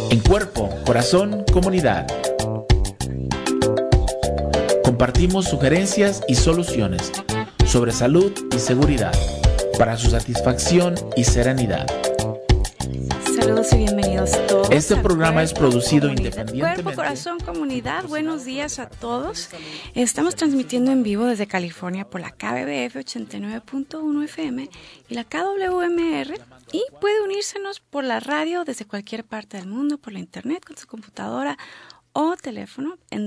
En Cuerpo, Corazón, Comunidad. Compartimos sugerencias y soluciones sobre salud y seguridad para su satisfacción y serenidad. Saludos y bienvenidos todos. Este programa es producido independientemente. Cuerpo, Corazón, Comunidad, buenos días a todos. Estamos transmitiendo en vivo desde California por la KBBF 89.1 FM y la KWMR, y puede unírsenos por la radio desde cualquier parte del mundo, por la internet, con su computadora o teléfono en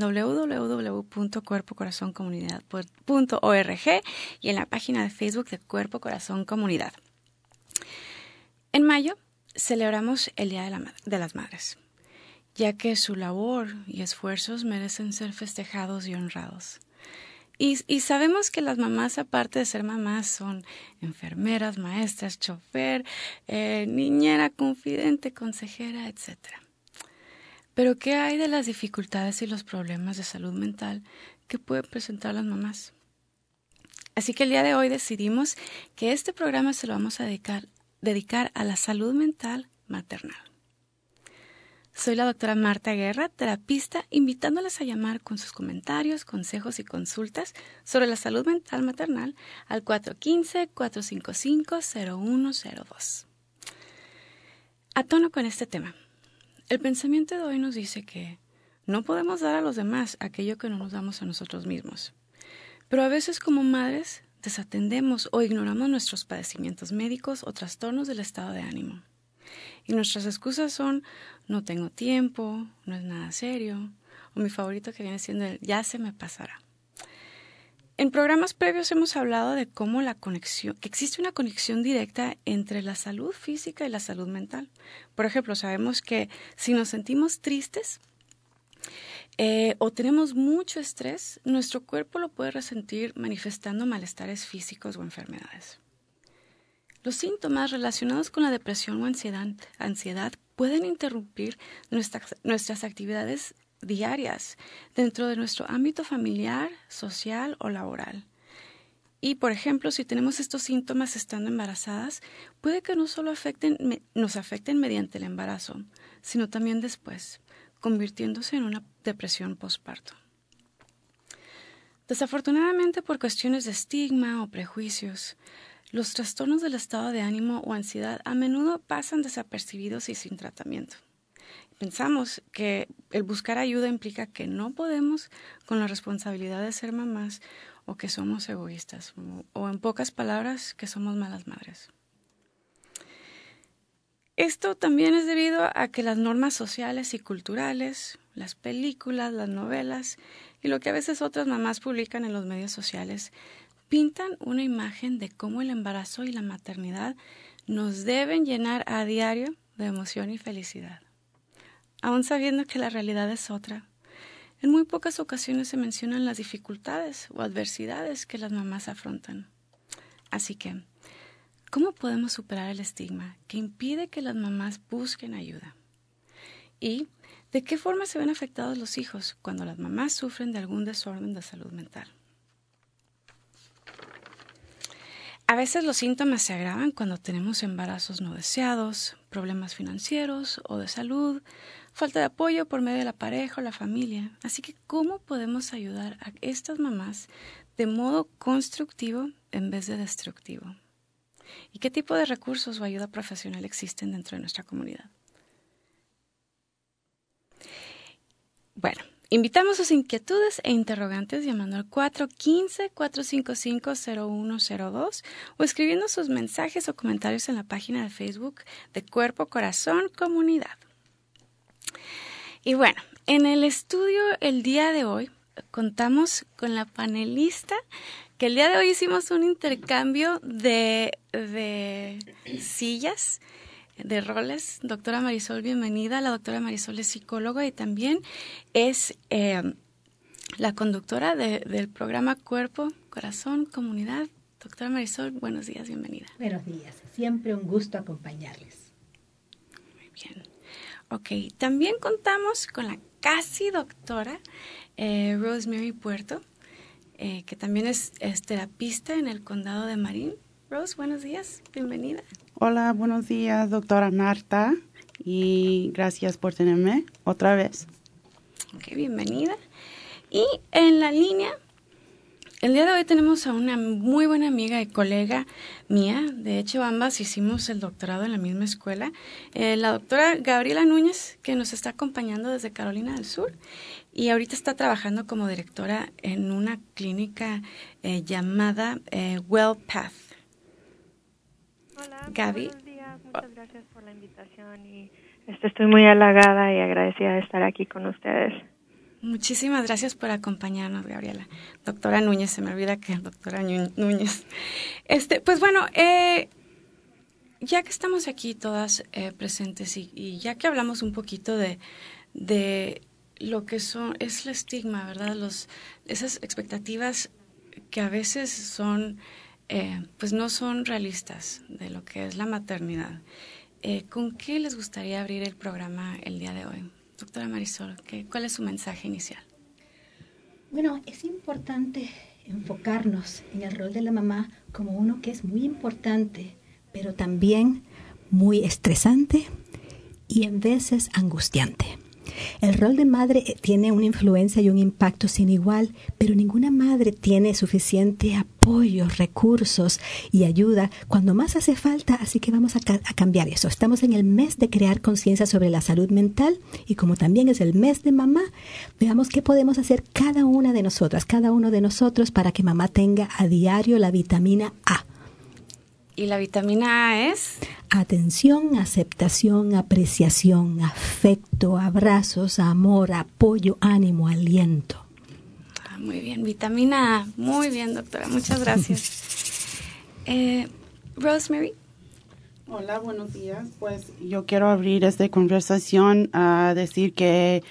www.cuerpocorazoncomunidad.org y en la página de Facebook de Cuerpo, Corazón, Comunidad. En mayo celebramos el Día de las Madres, ya que su labor y esfuerzos merecen ser festejados y honrados. Y sabemos que las mamás, aparte de ser mamás, son enfermeras, maestras, chofer, niñera, confidente, consejera, etc. Pero ¿qué hay de las dificultades y los problemas de salud mental que pueden presentar las mamás? Así que el día de hoy decidimos que este programa se lo vamos a dedicar a la salud mental maternal. Soy la doctora Marta Guerra, terapista, invitándoles a llamar con sus comentarios, consejos y consultas sobre la salud mental maternal al 415-455-0102. A tono con este tema, el pensamiento de hoy nos dice que no podemos dar a los demás aquello que no nos damos a nosotros mismos. Pero a veces como madres desatendemos o ignoramos nuestros padecimientos médicos o trastornos del estado de ánimo. Y nuestras excusas son: no tengo tiempo, no es nada serio, o mi favorito que viene siendo el ya se me pasará. En programas previos hemos hablado de cómo que existe una conexión directa entre la salud física y la salud mental. Por ejemplo, sabemos que si nos sentimos tristes o tenemos mucho estrés, nuestro cuerpo lo puede resentir manifestando malestares físicos o enfermedades. Los síntomas relacionados con la depresión o ansiedad pueden interrumpir nuestras actividades diarias dentro de nuestro ámbito familiar, social o laboral. Y, por ejemplo, si tenemos estos síntomas estando embarazadas, puede que no solo nos afecten mediante el embarazo, sino también después, convirtiéndose en una depresión postparto. Desafortunadamente, por cuestiones de estigma o prejuicios, los trastornos del estado de ánimo o ansiedad a menudo pasan desapercibidos y sin tratamiento. Pensamos que el buscar ayuda implica que no podemos con la responsabilidad de ser mamás o que somos egoístas o en pocas palabras, que somos malas madres. Esto también es debido a que las normas sociales y culturales, las películas, las novelas y lo que a veces otras mamás publican en los medios sociales pintan una imagen de cómo el embarazo y la maternidad nos deben llenar a diario de emoción y felicidad. Aún sabiendo que la realidad es otra, en muy pocas ocasiones se mencionan las dificultades o adversidades que las mamás afrontan. Así que, ¿cómo podemos superar el estigma que impide que las mamás busquen ayuda? ¿Y de qué forma se ven afectados los hijos cuando las mamás sufren de algún desorden de salud mental? A veces los síntomas se agravan cuando tenemos embarazos no deseados, problemas financieros o de salud, falta de apoyo por medio de la pareja o la familia. Así que, ¿cómo podemos ayudar a estas mamás de modo constructivo en vez de destructivo? ¿Y qué tipo de recursos o ayuda profesional existen dentro de nuestra comunidad? Bueno, invitamos sus inquietudes e interrogantes llamando al 415-455-0102 o escribiendo sus mensajes o comentarios en la página de Facebook de Cuerpo, Corazón, Comunidad. Y bueno, en el estudio el día de hoy contamos con la panelista que el día de hoy hicimos un intercambio de sillas, de roles. Doctora Marisol, bienvenida. La doctora Marisol es psicóloga y también es la conductora del programa Cuerpo, Corazón, Comunidad. Doctora Marisol, buenos días, bienvenida. Buenos días, siempre un gusto acompañarles. Muy bien. Ok, también contamos con la casi doctora Rosemary Puerto, que también es terapista en el condado de Marin. Rose, buenos días, bienvenida. Hola, buenos días, doctora Marta. y gracias por tenerme otra vez. Ok, bienvenida. Y en la línea, el día de hoy tenemos a una muy buena amiga y colega mía. De hecho, ambas hicimos el doctorado en la misma escuela. La doctora Gabriela Núñez, que nos está acompañando desde Carolina del Sur. Y ahorita está trabajando como directora en una clínica llamada WellPath. Hola, Gaby. buenos días. Muchas gracias por la invitación y estoy muy halagada y agradecida de estar aquí con ustedes. Muchísimas gracias por acompañarnos, Gabriela. Doctora Núñez, se me olvida que es doctora Núñez. Pues bueno, ya que estamos aquí todas presentes y ya que hablamos un poquito de lo que es el estigma, ¿verdad? Esas expectativas que a veces son, pues no son realistas de lo que es la maternidad. ¿Con qué les gustaría abrir el programa el día de hoy? Doctora Marisol, ¿cuál es su mensaje inicial? Bueno, es importante enfocarnos en el rol de la mamá como uno que es muy importante, pero también muy estresante y en veces angustiante. El rol de madre tiene una influencia y un impacto sin igual, pero ninguna madre tiene suficiente apoyo, recursos y ayuda cuando más hace falta, así que vamos a cambiar eso. Estamos en el mes de crear conciencia sobre la salud mental y como también es el mes de mamá, veamos qué podemos hacer cada una de nosotras, cada uno de nosotros para que mamá tenga a diario la vitamina A. ¿Y la vitamina A es? Atención, aceptación, apreciación, afecto, abrazos, amor, apoyo, ánimo, aliento. Muy bien, vitamina A. Muy bien, doctora. Muchas gracias. Rosemary. Hola, buenos días. Pues yo quiero abrir esta conversación a decir que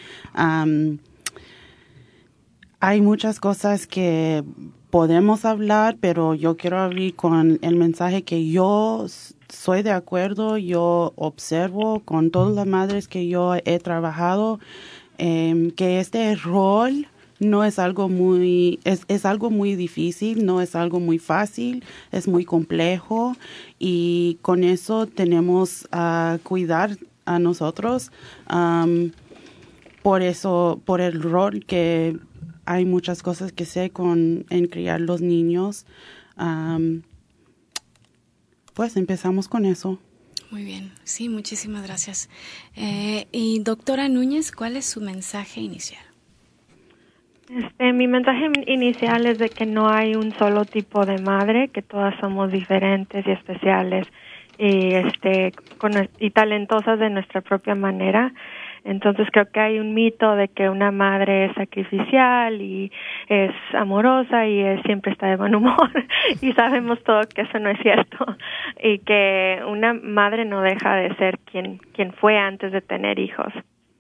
hay muchas cosas que podemos hablar, pero yo quiero abrir con el mensaje que yo soy de acuerdo, yo observo con todas las madres que yo he trabajado, que este rol no es algo es algo muy difícil, no es algo muy fácil, es muy complejo y con eso tenemos a cuidar a nosotros, por el rol que hay muchas cosas que sé en criar los niños. Pues empezamos con eso. Muy bien, sí, muchísimas gracias. Y doctora Núñez, ¿cuál es su mensaje inicial? Mi mensaje inicial es de que no hay un solo tipo de madre, que todas somos diferentes y especiales y talentosas de nuestra propia manera. Entonces creo que hay un mito de que una madre es sacrificial y es amorosa y siempre está de buen humor y sabemos todo que eso no es cierto y que una madre no deja de ser quien fue antes de tener hijos.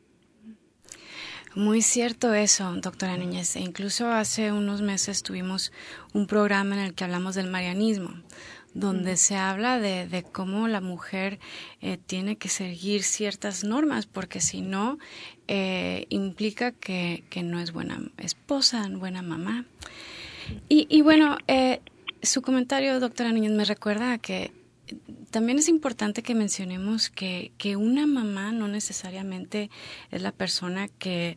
Muy cierto eso, doctora Núñez. Incluso hace unos meses tuvimos un programa en el que hablamos del marianismo, donde se habla de cómo la mujer tiene que seguir ciertas normas, porque si no, implica que no es buena esposa, buena mamá. Y bueno, su comentario, doctora Núñez, me recuerda a que también es importante que mencionemos que una mamá no necesariamente es la persona que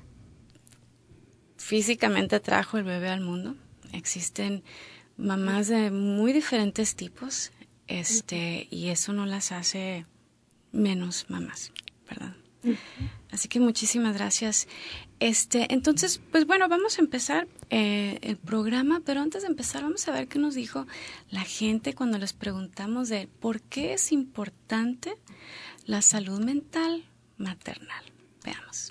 físicamente trajo el bebé al mundo. Existen mamás de muy diferentes tipos, y eso no las hace menos mamás, ¿verdad? Así que muchísimas gracias. Entonces, pues bueno, vamos a empezar el programa, pero antes de empezar vamos a ver qué nos dijo la gente cuando les preguntamos de por qué es importante la salud mental maternal. Veamos.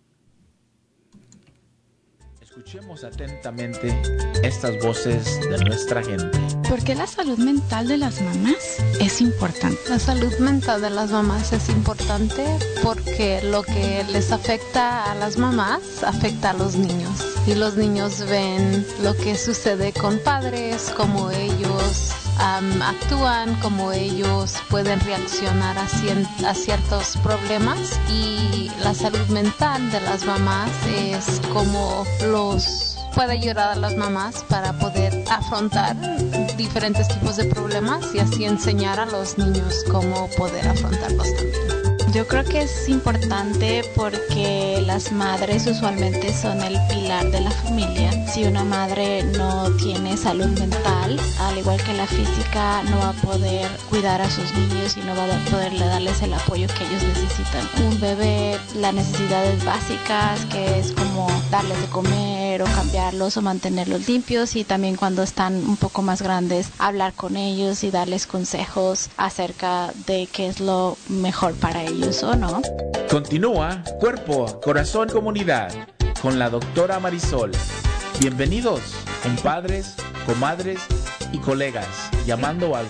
Escuchemos atentamente estas voces de nuestra gente. ¿Por qué la salud mental de las mamás es importante? La salud mental de las mamás es importante porque lo que les afecta a las mamás afecta a los niños. Y los niños ven lo que sucede con padres, cómo ellos actúan, cómo ellos pueden reaccionar a ciertos problemas. Y la salud mental de las mamás es como puede ayudar a las mamás para poder afrontar diferentes tipos de problemas y así enseñar a los niños cómo poder afrontarlos también. Yo creo que es importante porque las madres usualmente son el pilar de la familia. Si una madre no tiene salud mental, al igual que la física, no va a poder cuidar a sus niños y no va a poderle darles el apoyo que ellos necesitan. Un bebé, las necesidades básicas, que es como darles de comer o cambiarlos o mantenerlos limpios, y también cuando están un poco más grandes, hablar con ellos y darles consejos acerca de qué es lo mejor para ellos o no. Continúa Cuerpo, Corazón, Comunidad con la doctora Marisol. Bienvenidos, compadres, comadres y colegas, llamando al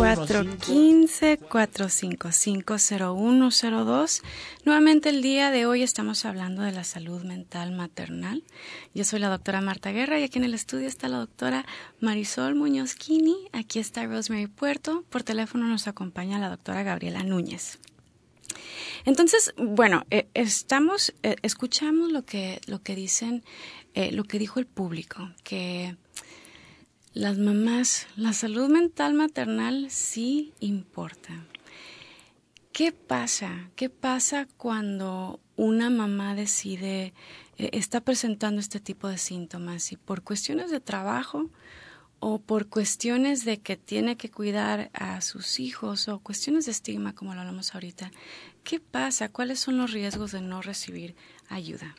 415-455-0102. Nuevamente el día de hoy estamos hablando de la salud mental maternal. Yo soy la doctora Marta Guerra y aquí en el estudio está la doctora Marisol Muñozquini. Aquí está Rosemary Puerto. Por teléfono nos acompaña la doctora Gabriela Núñez. Entonces, bueno, escuchamos lo que dicen, lo que dijo el público, que las mamás, la salud mental maternal sí importa. ¿Qué pasa? ¿Qué pasa cuando una mamá decide, está presentando este tipo de síntomas y por cuestiones de trabajo o por cuestiones de que tiene que cuidar a sus hijos o cuestiones de estigma, como lo hablamos ahorita? ¿Qué pasa? ¿Cuáles son los riesgos de no recibir ayuda?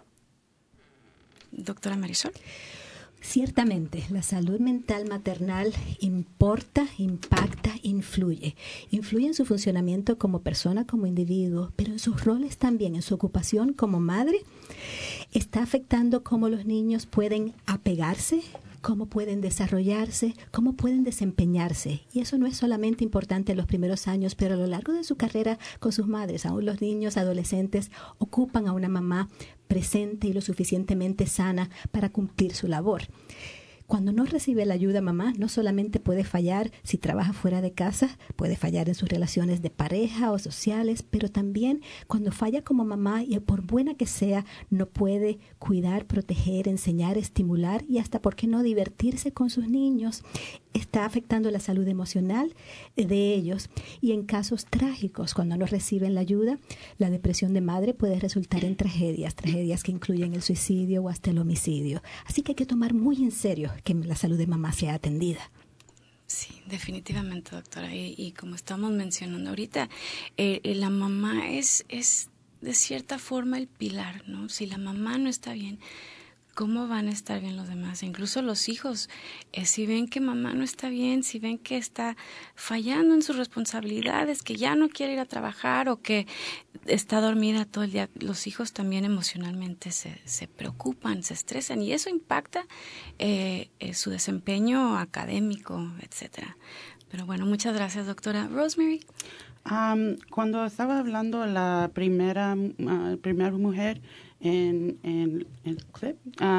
Doctora Marisol. Ciertamente, la salud mental maternal importa, impacta, influye. Influye en su funcionamiento como persona, como individuo, pero en sus roles también, en su ocupación como madre. Está afectando cómo los niños pueden apegarse, cómo pueden desarrollarse, cómo pueden desempeñarse. Y eso no es solamente importante en los primeros años, pero a lo largo de su carrera con sus madres. Aún los niños, adolescentes, ocupan a una mamá presente y lo suficientemente sana para cumplir su labor. Cuando no recibe la ayuda mamá, no solamente puede fallar si trabaja fuera de casa, puede fallar en sus relaciones de pareja o sociales, pero también cuando falla como mamá, y por buena que sea, no puede cuidar, proteger, enseñar, estimular y hasta, ¿por qué no?, divertirse con sus niños. Está afectando la salud emocional de ellos. Y en casos trágicos, cuando no reciben la ayuda, la depresión de madre puede resultar en tragedias que incluyen el suicidio o hasta el homicidio. Así que hay que tomar muy en serio que la salud de mamá sea atendida. Sí, definitivamente, doctora. Y como estamos mencionando ahorita, la mamá es de cierta forma el pilar, ¿no? Si la mamá no está bien, ¿cómo van a estar bien los demás? Incluso los hijos, si ven que mamá no está bien, si ven que está fallando en sus responsabilidades, que ya no quiere ir a trabajar o que está dormida todo el día, los hijos también emocionalmente se preocupan, se estresan y eso impacta su desempeño académico, etcétera. Pero bueno, muchas gracias, doctora. Rosemary. Cuando estaba hablando la primera mujer en el clip,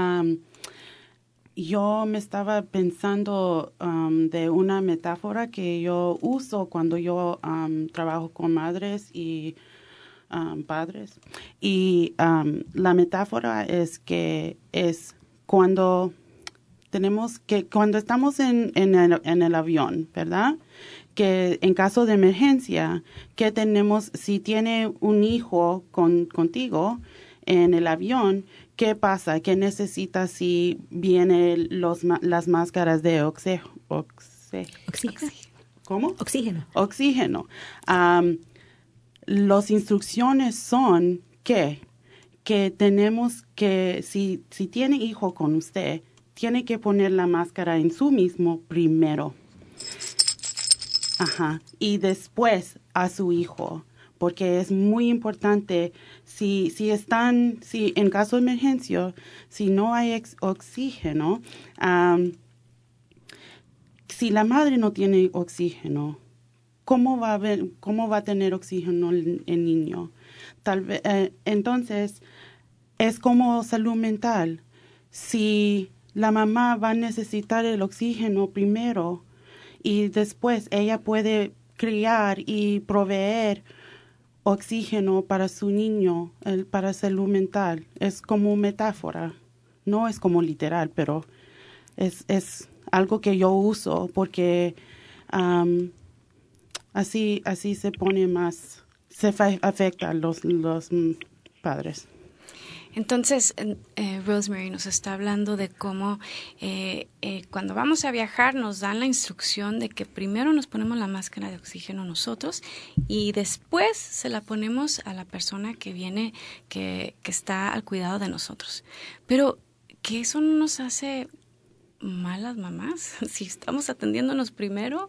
yo me estaba pensando de una metáfora que yo uso cuando yo trabajo con madres y padres. Y la metáfora es que es cuando estamos en el avión, ¿verdad? Que en caso de emergencia, que tenemos, si tiene un hijo contigo en el avión, ¿qué pasa? ¿Qué necesitas si vienen las máscaras de oxígeno? ¿Cómo? Oxígeno. Las instrucciones son que tenemos que, si tiene hijo con usted, tiene que poner la máscara en su mismo primero. Ajá. Y después a su hijo, porque es muy importante si en caso de emergencia, si no hay oxígeno, si la madre no tiene oxígeno, ¿cómo va a tener oxígeno el niño? Tal vez, entonces, es como salud mental. Si la mamá va a necesitar el oxígeno primero y después ella puede criar y proveer oxígeno para su niño, para salud mental. Es como metáfora, no es como literal, pero es algo que yo uso porque así se pone más se afecta a los padres. Entonces, Rosemary nos está hablando de cómo cuando vamos a viajar nos dan la instrucción de que primero nos ponemos la máscara de oxígeno nosotros y después se la ponemos a la persona que viene, que está al cuidado de nosotros. Pero que eso no nos hace malas mamás si estamos atendiéndonos primero.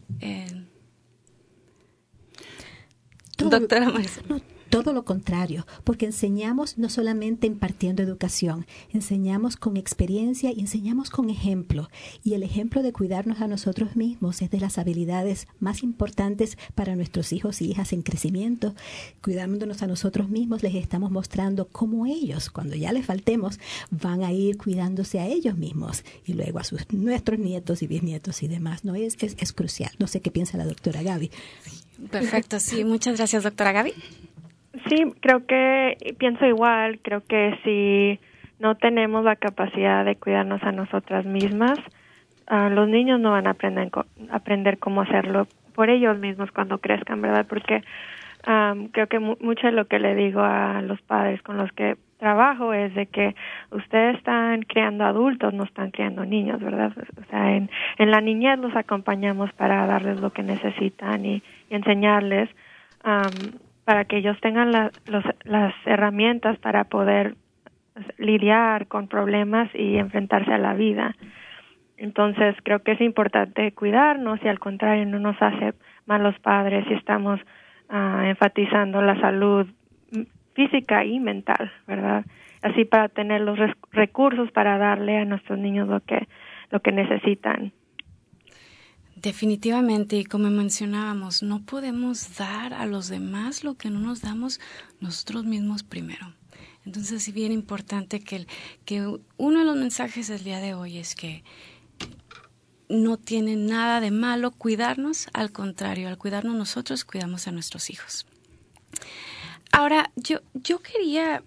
Doctora Marisol. Todo lo contrario, porque enseñamos no solamente impartiendo educación, enseñamos con experiencia y enseñamos con ejemplo. Y el ejemplo de cuidarnos a nosotros mismos es de las habilidades más importantes para nuestros hijos y hijas en crecimiento. Cuidándonos a nosotros mismos les estamos mostrando cómo ellos, cuando ya les faltemos, van a ir cuidándose a ellos mismos y luego a nuestros nietos y bisnietos y demás. ¿No? Es crucial. No sé qué piensa la doctora Gaby. Perfecto, sí. Muchas gracias, doctora Gaby. Sí, pienso igual, creo que si no tenemos la capacidad de cuidarnos a nosotras mismas, los niños no van a aprender cómo hacerlo por ellos mismos cuando crezcan, ¿verdad? Porque creo que mucho de lo que le digo a los padres con los que trabajo es de que ustedes están criando adultos, no están criando niños, ¿verdad? O sea, en la niñez los acompañamos para darles lo que necesitan y enseñarles para que ellos tengan las herramientas para poder lidiar con problemas y enfrentarse a la vida. Entonces, creo que es importante cuidarnos y al contrario no nos hace malos padres si estamos enfatizando la salud física y mental, ¿verdad? Así para tener los recursos para darle a nuestros niños lo que necesitan. Definitivamente, y como mencionábamos, no podemos dar a los demás lo que no nos damos nosotros mismos primero. Entonces, es bien importante que uno de los mensajes del día de hoy es que no tiene nada de malo cuidarnos, al contrario, al cuidarnos nosotros, cuidamos a nuestros hijos. Ahora, yo quería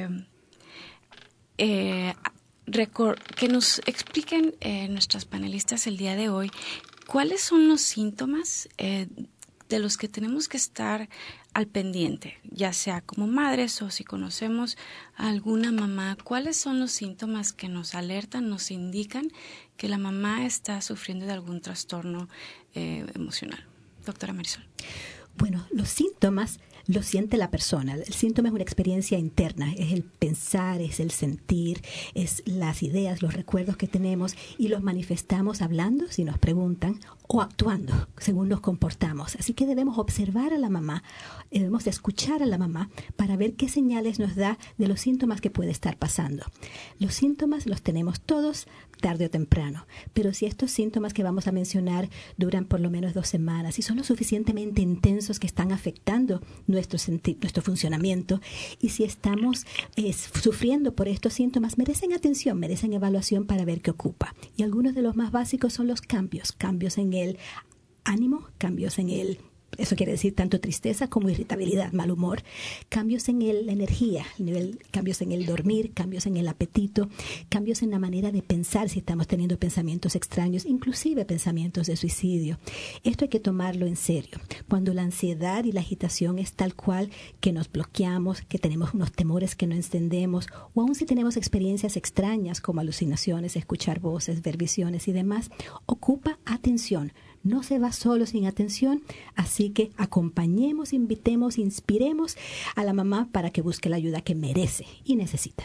que nos expliquen nuestras panelistas el día de hoy cuáles son los síntomas de los que tenemos que estar al pendiente, ya sea como madres o si conocemos a alguna mamá, cuáles son los síntomas que nos alertan, nos indican que la mamá está sufriendo de algún trastorno emocional. Doctora Marisol. Bueno, los síntomas lo siente la persona. El síntoma es una experiencia interna, es el pensar, es el sentir, es las ideas, los recuerdos que tenemos y los manifestamos hablando, si nos preguntan, o actuando, según nos comportamos. Así que debemos observar a la mamá, debemos escuchar a la mamá para ver qué señales nos da de los síntomas que puede estar pasando. Los síntomas los tenemos todos tarde o temprano, pero si estos síntomas que vamos a mencionar duran por lo menos 2 semanas y son lo suficientemente intensos que están afectando nuestro funcionamiento y si estamos sufriendo por estos síntomas, merecen atención, merecen evaluación para ver qué ocupa. Y algunos de los más básicos son los cambios en el ánimo, cambios en eso quiere decir tanto tristeza como irritabilidad, mal humor, cambios en la energía, cambios en el dormir, cambios en el apetito, cambios en la manera de pensar si estamos teniendo pensamientos extraños, inclusive pensamientos de suicidio. Esto hay que tomarlo en serio. Cuando la ansiedad y la agitación es tal cual que nos bloqueamos, que tenemos unos temores que no entendemos, o aún si tenemos experiencias extrañas como alucinaciones, escuchar voces, ver visiones y demás, ocupa atención. No se va solo sin atención, así que acompañemos, invitemos, inspiremos a la mamá para que busque la ayuda que merece y necesita.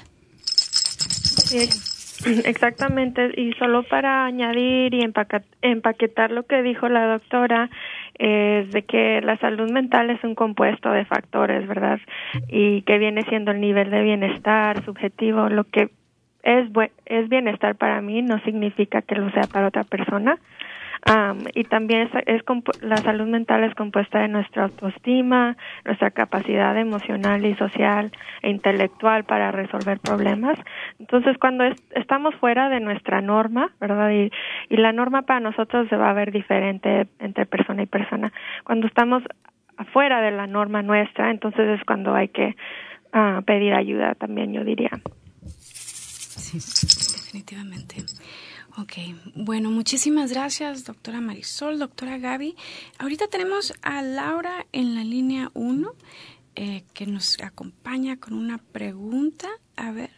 Exactamente, y solo para añadir y empaquetar lo que dijo la doctora, es de que la salud mental es un compuesto de factores, ¿verdad? Y que viene siendo el nivel de bienestar subjetivo. Lo que es bienestar para mí no significa que lo sea para otra persona. Y también la salud mental es compuesta de nuestra autoestima, nuestra capacidad emocional y social e intelectual para resolver problemas. Entonces, cuando estamos fuera de nuestra norma, ¿verdad? Y la norma para nosotros se va a ver diferente entre persona y persona. Cuando estamos afuera de la norma nuestra, entonces es cuando hay que pedir ayuda también, yo diría. Sí, definitivamente. Ok, bueno, muchísimas gracias, doctora Marisol, doctora Gaby. Ahorita tenemos a Laura en la línea 1, que nos acompaña con una pregunta. A ver.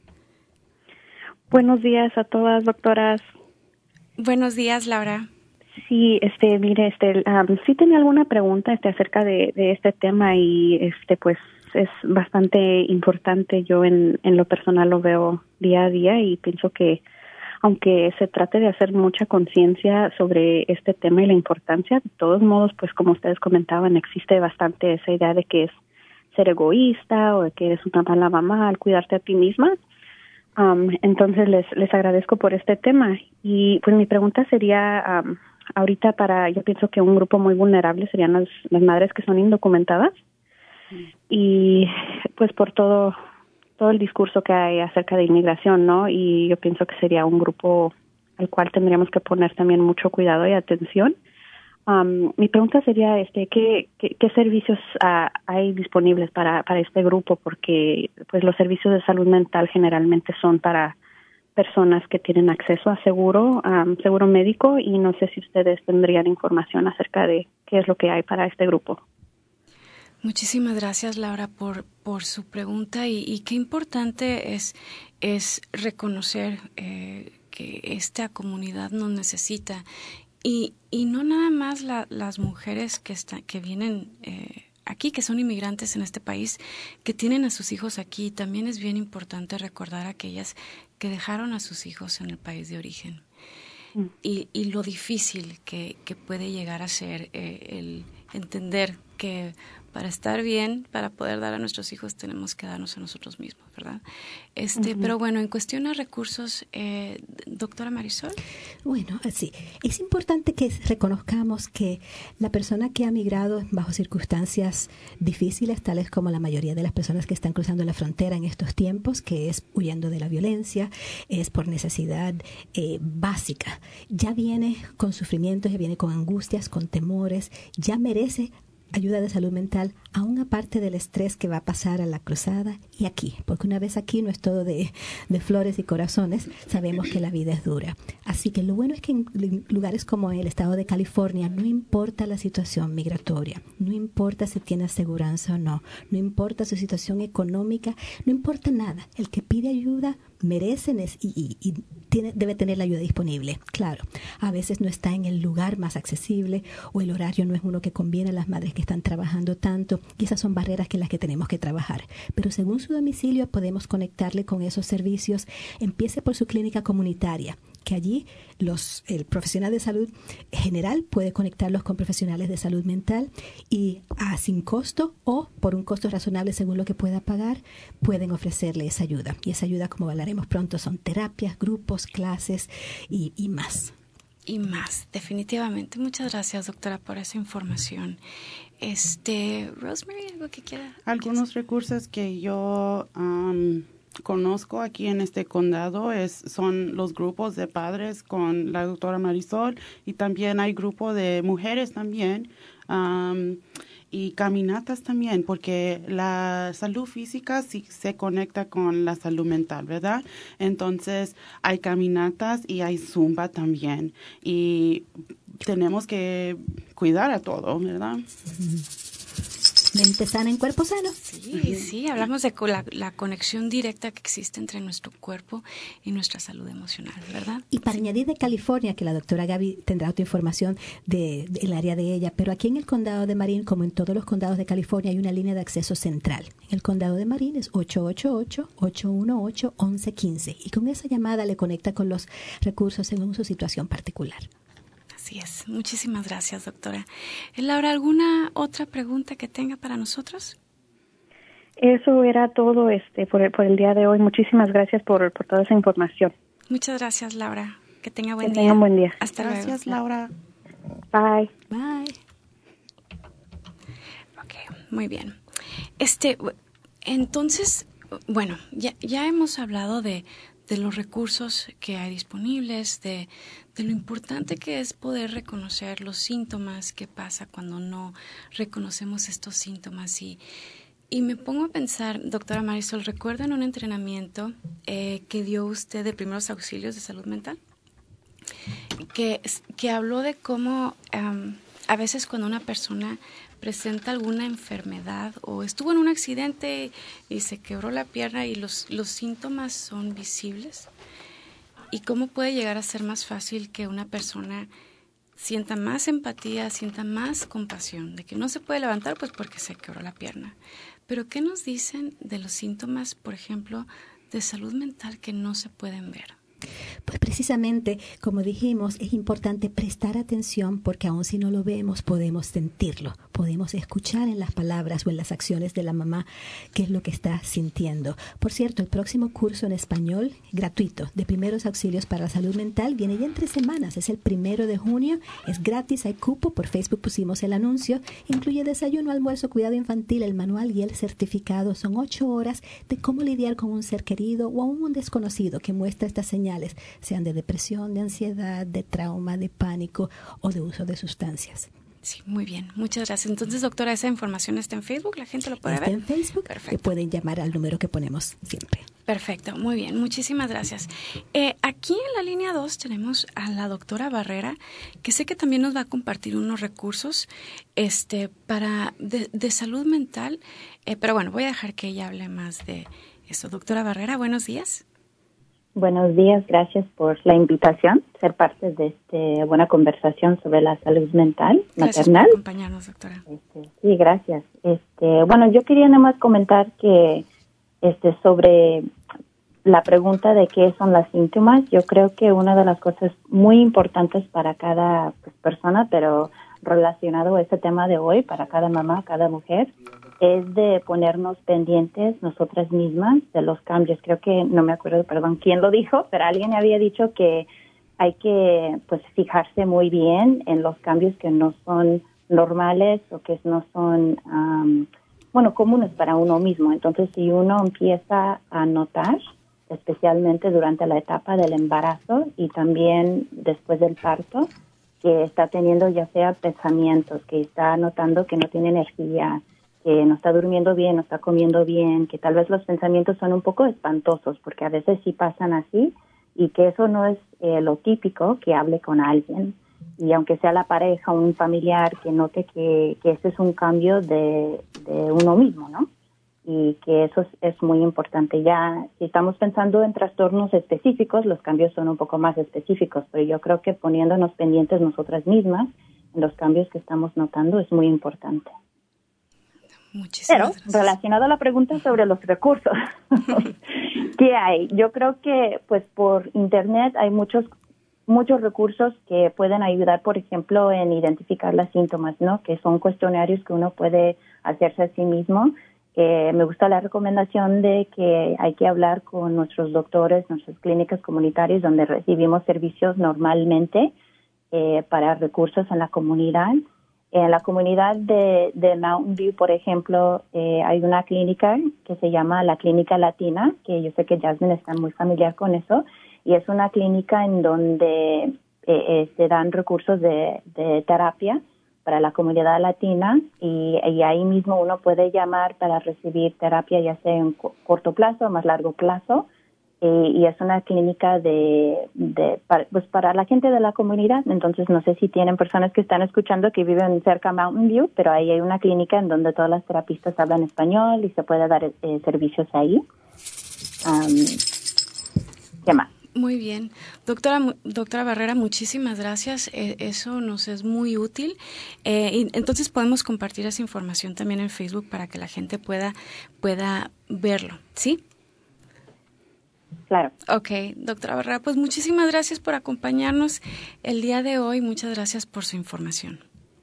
Buenos días a todas, doctoras. Buenos días, Laura. Sí, mire, sí tenía alguna pregunta acerca de este tema y pues es bastante importante. Yo en lo personal lo veo día a día y pienso que aunque se trate de hacer mucha conciencia sobre este tema y la importancia, de todos modos, pues como ustedes comentaban, existe bastante esa idea de que es ser egoísta o de que eres una mala mamá al cuidarte a ti misma. Entonces les agradezco por este tema. Y pues mi pregunta sería, ahorita yo pienso que un grupo muy vulnerable serían las madres que son indocumentadas. Y pues por todo el discurso que hay acerca de inmigración, ¿no? Y yo pienso que sería un grupo al cual tendríamos que poner también mucho cuidado y atención. Mi pregunta sería, ¿qué servicios hay disponibles para este grupo? Porque pues los servicios de salud mental generalmente son para personas que tienen acceso a seguro médico, y no sé si ustedes tendrían información acerca de qué es lo que hay para este grupo. Muchísimas gracias, Laura, por su pregunta, y qué importante es reconocer que esta comunidad nos necesita, y no nada más las mujeres que vienen aquí, que son inmigrantes en este país, que tienen a sus hijos aquí. También es bien importante recordar a aquellas que dejaron a sus hijos en el país de origen. Y lo difícil que puede llegar a ser el entender que para estar bien, para poder dar a nuestros hijos, tenemos que darnos a nosotros mismos, ¿verdad? Pero bueno, en cuestión de recursos, doctora Marisol. Bueno, sí, es importante que reconozcamos que la persona que ha migrado bajo circunstancias difíciles, tales como la mayoría de las personas que están cruzando la frontera en estos tiempos, que es huyendo de la violencia, es por necesidad básica, ya viene con sufrimientos, ya viene con angustias, con temores, ya merece ayuda de salud mental, aún aparte del estrés que va a pasar a la cruzada y aquí, porque una vez aquí no es todo de flores y corazones, sabemos que la vida es dura. Así que lo bueno es que en lugares como el estado de California, no importa la situación migratoria, no importa si tiene aseguranza o no importa su situación económica, no importa nada, el que pide ayuda merece y debe tener la ayuda disponible. Claro, a veces no está en el lugar más accesible, o el horario no es uno que conviene a las madres que están trabajando tanto, y esas son barreras que las que tenemos que trabajar. Pero según su domicilio podemos conectarle con esos servicios. Empiece por su clínica comunitaria, que allí el profesional de salud general puede conectarlos con profesionales de salud mental, y sin costo o por un costo razonable según lo que pueda pagar, pueden ofrecerle esa ayuda. Y esa ayuda, como hablaremos pronto, son terapias, grupos, clases y más. Y más, definitivamente. Muchas gracias, doctora, por esa información. Rosemary, ¿algo que quiera? Algunos recursos que yo conozco aquí en este condado son los grupos de padres con la doctora Marisol, y también hay grupo de mujeres también, y caminatas también, porque la salud física sí se conecta con la salud mental, ¿verdad? Entonces hay caminatas y hay zumba también, y tenemos que cuidar a todo, ¿verdad? Mente sana en cuerpo sano. Sí, hablamos de la conexión directa que existe entre nuestro cuerpo y nuestra salud emocional, ¿verdad? Y para añadir de California, que la doctora Gaby tendrá otra información del área de ella, pero aquí en el condado de Marin, como en todos los condados de California, hay una línea de acceso central. En el condado de Marin es 888-818-1115, y con esa llamada le conecta con los recursos según su situación particular. Así es. Muchísimas gracias, doctora. Laura, ¿alguna otra pregunta que tenga para nosotros? Eso era todo por el día de hoy. Muchísimas gracias por toda esa información. Muchas gracias, Laura. Que tenga buen día. Que tenga un buen día. Hasta luego. Gracias, Laura. Bye. Bye. Ok, muy bien. Entonces, bueno, ya hemos hablado de los recursos que hay disponibles, de lo importante que es poder reconocer los síntomas, qué pasa cuando no reconocemos estos síntomas. Y me pongo a pensar, doctora Marisol, ¿recuerdan un entrenamiento que dio usted de primeros auxilios de salud mental? que habló de cómo a veces cuando una persona presenta alguna enfermedad o estuvo en un accidente y se quebró la pierna y los síntomas son visibles, y cómo puede llegar a ser más fácil que una persona sienta más empatía, sienta más compasión, de que no se puede levantar pues porque se quebró la pierna. Pero ¿qué nos dicen de los síntomas, por ejemplo, de salud mental que no se pueden ver? Pues precisamente, como dijimos, es importante prestar atención porque aun si no lo vemos, podemos sentirlo, podemos escuchar en las palabras o en las acciones de la mamá qué es lo que está sintiendo. Por cierto, el próximo curso en español gratuito de primeros auxilios para la salud mental viene ya en 3 semanas, es el 1 de junio, es gratis, hay cupo, por Facebook pusimos el anuncio, incluye desayuno, almuerzo, cuidado infantil, el manual y el certificado. Son 8 horas de cómo lidiar con un ser querido o aún un desconocido que muestra estas señales, sean de depresión, de ansiedad, de trauma, de pánico o de uso de sustancias. Sí, muy bien. Muchas gracias. Entonces, doctora, esa información está en Facebook, ¿la gente lo puede ver? Está en Facebook. Perfecto. Y pueden llamar al número que ponemos siempre. Perfecto, muy bien. Muchísimas gracias. Aquí en la línea 2 tenemos a la doctora Barrera, que sé que también nos va a compartir unos recursos de salud mental, pero bueno, voy a dejar que ella hable más de eso. Doctora Barrera, buenos días. Buenos días, gracias por la invitación, ser parte de esta buena conversación sobre la salud mental maternal. Gracias por acompañarnos, doctora. Sí, gracias. Bueno, yo quería nada más comentar que sobre la pregunta de qué son las síntomas. Yo creo que una de las cosas muy importantes para cada persona, pero relacionado a este tema de hoy, para cada mamá, cada mujer, es de ponernos pendientes nosotras mismas de los cambios. Creo que, no me acuerdo, perdón, quién lo dijo, pero alguien había dicho que hay que fijarse muy bien en los cambios que no son normales o que no son, comunes para uno mismo. Entonces, si uno empieza a notar, especialmente durante la etapa del embarazo y también después del parto, que está teniendo ya sea pensamientos, que está notando que no tiene energía, que no está durmiendo bien, no está comiendo bien, que tal vez los pensamientos son un poco espantosos, porque a veces sí pasan así, y que eso no es lo típico, que hable con alguien. Y aunque sea la pareja, un familiar, que note que ese es un cambio de uno mismo, ¿no? Y que eso es muy importante. Ya, si estamos pensando en trastornos específicos, los cambios son un poco más específicos, pero yo creo que poniéndonos pendientes nosotras mismas en los cambios que estamos notando es muy importante. Pero, relacionado a la pregunta sobre los recursos, ¿qué hay? Yo creo que, por Internet hay muchos recursos que pueden ayudar, por ejemplo, en identificar los síntomas, ¿no? Que son cuestionarios que uno puede hacerse a sí mismo. Me gusta la recomendación de que hay que hablar con nuestros doctores, nuestras clínicas comunitarias, donde recibimos servicios normalmente para recursos en la comunidad. En la comunidad de Mountain View, por ejemplo, hay una clínica que se llama la Clínica Latina, que yo sé que Jasmine está muy familiar con eso, y es una clínica en donde se dan recursos de terapia para la comunidad latina y ahí mismo uno puede llamar para recibir terapia ya sea en corto plazo o más largo plazo. Y es una clínica para la gente de la comunidad. Entonces, no sé si tienen personas que están escuchando que viven cerca de Mountain View, pero ahí hay una clínica en donde todas las terapistas hablan español y se puede dar servicios ahí. ¿Qué más? Muy bien. Doctora Barrera, muchísimas gracias. Eso nos es muy útil. Y entonces podemos compartir esa información también en Facebook para que la gente pueda verlo, ¿sí? Claro. Ok, doctora Barrera, pues muchísimas gracias por acompañarnos el día de hoy. Muchas gracias por su información.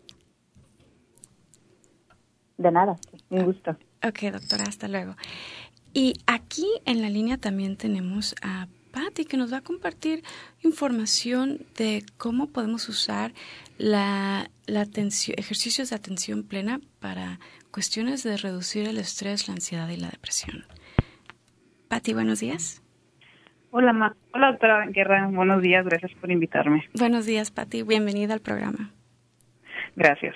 De nada, un gusto. Ok, doctora, hasta luego. Y aquí en la línea también tenemos a Patti, que nos va a compartir información de cómo podemos usar la atención, ejercicios de atención plena para cuestiones de reducir el estrés, la ansiedad y la depresión. Patti, buenos días. Hola, doctora Guerra, buenos días, gracias por invitarme. Buenos días, Patti, bienvenida al programa. Gracias.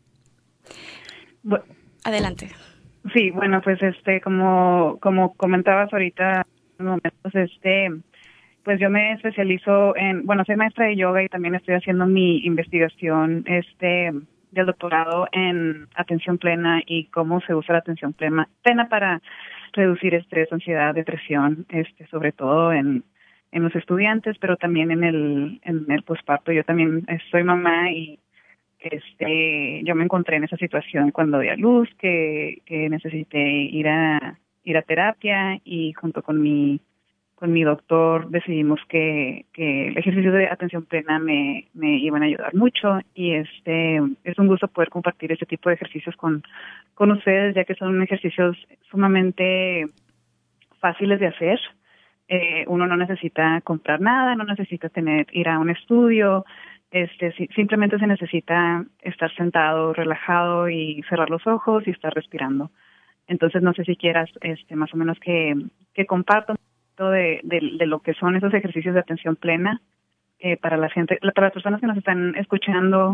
Adelante. Sí, bueno, pues como comentabas ahorita, en momentos, pues yo me especializo soy maestra de yoga y también estoy haciendo mi investigación del doctorado en atención plena y cómo se usa la atención plena para reducir estrés, ansiedad, depresión, sobre todo en los estudiantes, pero también en el posparto. Yo también soy mamá y yo me encontré en esa situación cuando di a luz, que necesité ir a terapia, y junto con mi doctor decidimos que el ejercicio de atención plena me iban a ayudar mucho, y es un gusto poder compartir este tipo de ejercicios con ustedes, ya que son ejercicios sumamente fáciles de hacer. Uno no necesita comprar nada, no necesita ir a un estudio, simplemente se necesita estar sentado, relajado y cerrar los ojos y estar respirando. Entonces, no sé si quieras más o menos que comparto de lo que son esos ejercicios de atención plena para la gente, para las personas que nos están escuchando,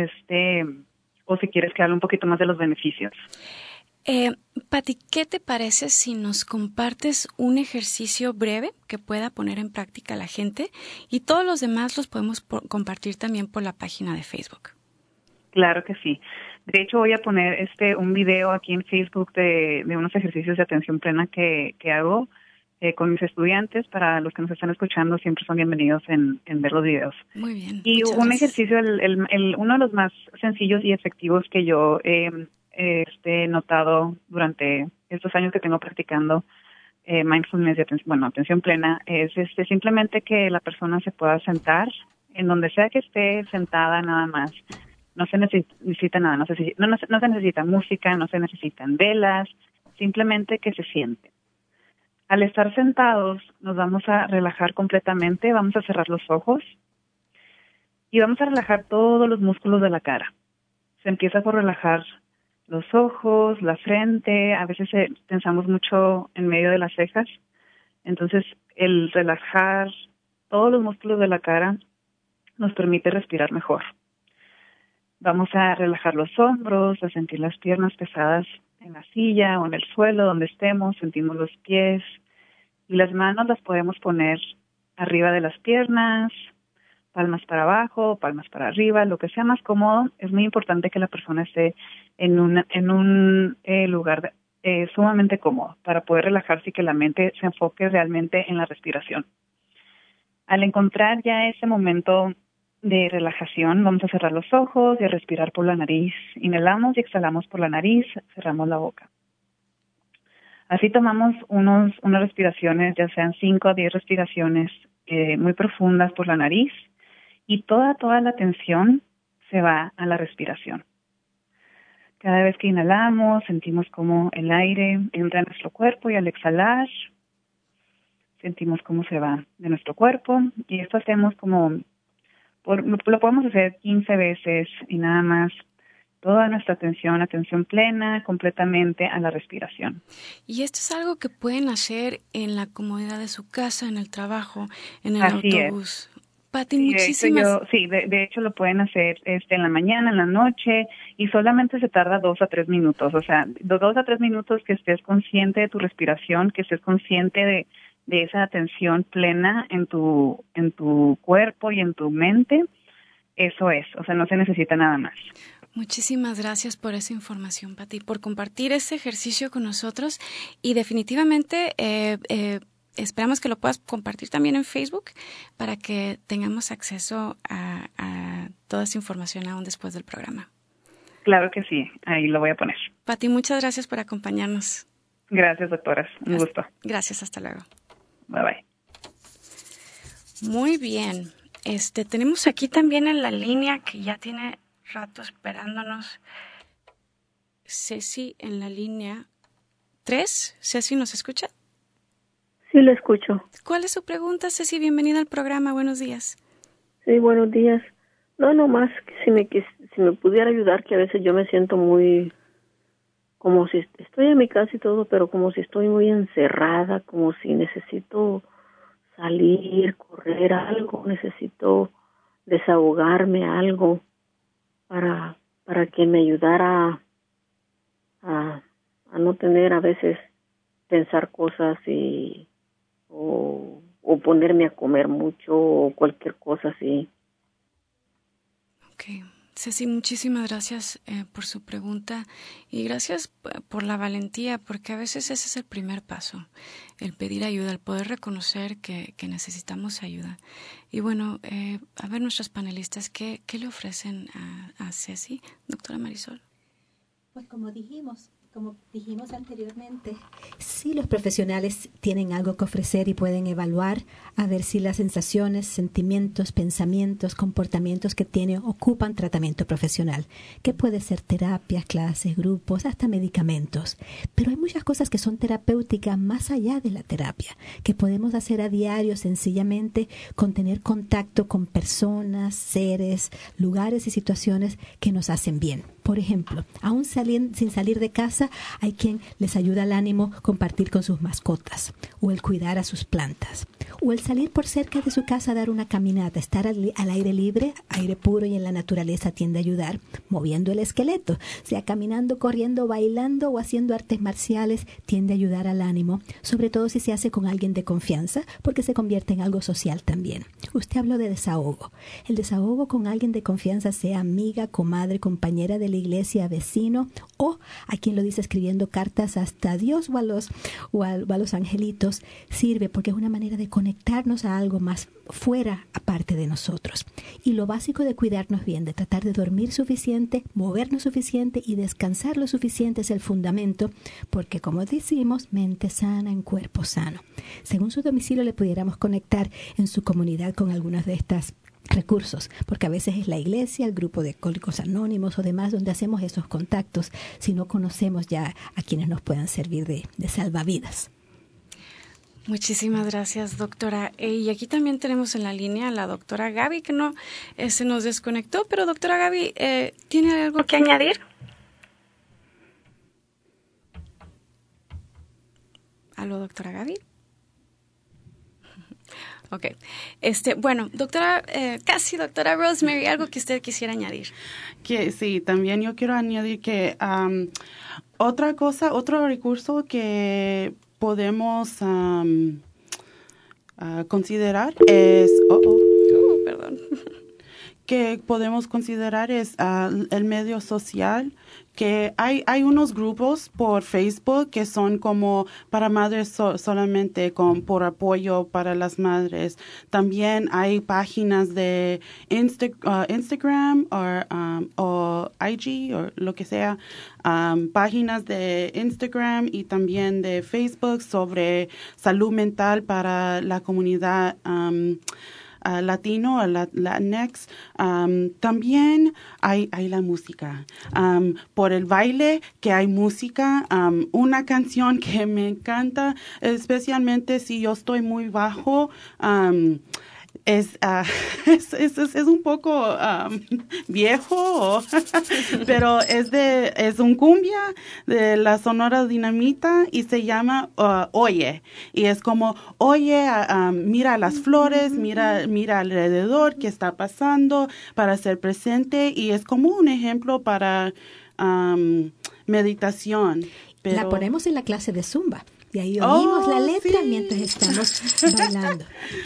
o si quieres que hable un poquito más de los beneficios. Pati, ¿qué te parece si nos compartes un ejercicio breve que pueda poner en práctica la gente, y todos los demás los podemos compartir también por la página de Facebook? Claro que sí. De hecho, voy a poner un video aquí en Facebook de unos ejercicios de atención plena que hago con mis estudiantes. Para los que nos están escuchando, siempre son bienvenidos en ver los videos. Muy bien. Y un ejercicio, uno de los más sencillos y efectivos que yo he notado durante estos años que tengo practicando mindfulness y atención plena, es simplemente que la persona se pueda sentar en donde sea que esté sentada, nada más. No se necesita nada, no se necesita música, no se necesitan velas, simplemente que se siente. Al estar sentados, nos vamos a relajar completamente, vamos a cerrar los ojos y vamos a relajar todos los músculos de la cara. Se empieza por relajar los ojos, la frente, a veces tensamos mucho en medio de las cejas. Entonces, el relajar todos los músculos de la cara nos permite respirar mejor. Vamos a relajar los hombros, a sentir las piernas pesadas en la silla o en el suelo donde estemos, sentimos los pies, y las manos las podemos poner arriba de las piernas, palmas para abajo, palmas para arriba, lo que sea más cómodo. Es muy importante que la persona esté en un lugar sumamente cómodo para poder relajarse y que la mente se enfoque realmente en la respiración. Al encontrar ya ese momento de relajación, vamos a cerrar los ojos y a respirar por la nariz. Inhalamos y exhalamos por la nariz, cerramos la boca. Así tomamos unas respiraciones, ya sean 5 a 10 respiraciones muy profundas por la nariz, y toda la atención se va a la respiración. Cada vez que inhalamos, sentimos como el aire entra en nuestro cuerpo, y al exhalar, sentimos cómo se va de nuestro cuerpo. Y esto hacemos lo podemos hacer 15 veces, y nada más toda nuestra atención plena, completamente a la respiración. Y esto es algo que pueden hacer en la comodidad de su casa, en el trabajo, en el Así autobús. Es. Pati, Sí, muchísimas... de hecho lo pueden hacer en la mañana, en la noche, y solamente se tarda 2 a 3 minutos. O sea, 2 a 3 minutos que estés consciente de tu respiración, que estés consciente de esa atención plena en tu cuerpo y en tu mente. Eso es, o sea, no se necesita nada más. Muchísimas gracias por esa información, Pati, por compartir este ejercicio con nosotros, y definitivamente esperamos que lo puedas compartir también en Facebook para que tengamos acceso a toda esa información aún después del programa. Claro que sí, ahí lo voy a poner. Pati, muchas gracias por acompañarnos. Gracias, doctoras, un gusto. Gracias, hasta luego. Bye bye. Muy bien, tenemos aquí también en la línea, que ya tiene rato esperándonos, Ceci en la línea 3. Ceci, ¿nos escucha? Sí, lo escucho. ¿Cuál es su pregunta, Ceci? Bienvenida al programa, buenos días. Sí, buenos días. No, nomás si me pudiera ayudar, que a veces yo me siento muy, como si estoy en mi casa y todo, pero como si estoy muy encerrada, como si necesito salir, correr algo, necesito desahogarme algo para que me ayudara a no tener a veces pensar cosas o o ponerme a comer mucho o cualquier cosa así. Okay. Ceci, muchísimas gracias por su pregunta y gracias por la valentía, porque a veces ese es el primer paso, el pedir ayuda, el poder reconocer que necesitamos ayuda. Y bueno, a ver nuestros panelistas, ¿qué le ofrecen a Ceci, doctora Marisol? Pues como dijimos anteriormente, sí, los profesionales tienen algo que ofrecer y pueden evaluar a ver si las sensaciones, sentimientos, pensamientos, comportamientos que tiene ocupan tratamiento profesional, que puede ser terapias, clases, grupos, hasta medicamentos. Pero hay muchas cosas que son terapéuticas más allá de la terapia, que podemos hacer a diario sencillamente con tener contacto con personas, seres, lugares y situaciones que nos hacen bien. Por ejemplo, aún sin salir de casa, hay quien les ayuda al ánimo compartir con sus mascotas, o el cuidar a sus plantas, o el salir por cerca de su casa a dar una caminata, estar al aire libre, aire puro y en la naturaleza tiende a ayudar, moviendo el esqueleto, sea caminando, corriendo, bailando o haciendo artes marciales, tiende a ayudar al ánimo, sobre todo si se hace con alguien de confianza, porque se convierte en algo social también. Usted habló de desahogo. El desahogo con alguien de confianza, sea amiga, comadre, compañera de la iglesia, vecino, o a quien lo dice escribiendo cartas hasta a Dios o a los angelitos, sirve porque es una manera de conectarnos a algo más fuera, aparte de nosotros. Y lo básico de cuidarnos bien, de tratar de dormir suficiente, movernos suficiente y descansar lo suficiente es el fundamento, porque como decimos, mente sana en cuerpo sano. Según su domicilio le pudiéramos conectar en su comunidad con algunas de estas recursos, porque a veces es la iglesia, el grupo de Alcohólicos Anónimos o demás donde hacemos esos contactos si no conocemos ya a quienes nos puedan servir de salvavidas. Muchísimas gracias, doctora. Y aquí también tenemos en la línea a la doctora Gaby, que no se nos desconectó, pero doctora Gaby, ¿tiene algo que añadir? ¿Aló, doctora Gaby? Ok. Bueno, doctora Rosemary, algo que usted quisiera añadir. Que sí, también yo quiero añadir que otro recurso que podemos considerar es perdón. Que podemos considerar es el medio social, que hay unos grupos por Facebook que son como para madres solamente por apoyo para las madres. También hay páginas de Instagram o IG o lo que sea, páginas de Instagram y también de Facebook sobre salud mental para la comunidad latino, Latinx. También hay la música. Por el baile que hay música, una canción que me encanta, especialmente si yo estoy muy bajo, es un poco viejo, pero es un cumbia de la Sonora Dinamita y se llama Oye. Y es como, oye, mira las flores, mira alrededor qué está pasando para ser presente. Y es como un ejemplo para meditación. Pero la ponemos en la clase de Zumba y ahí oímos la letra mientras estamos bailando.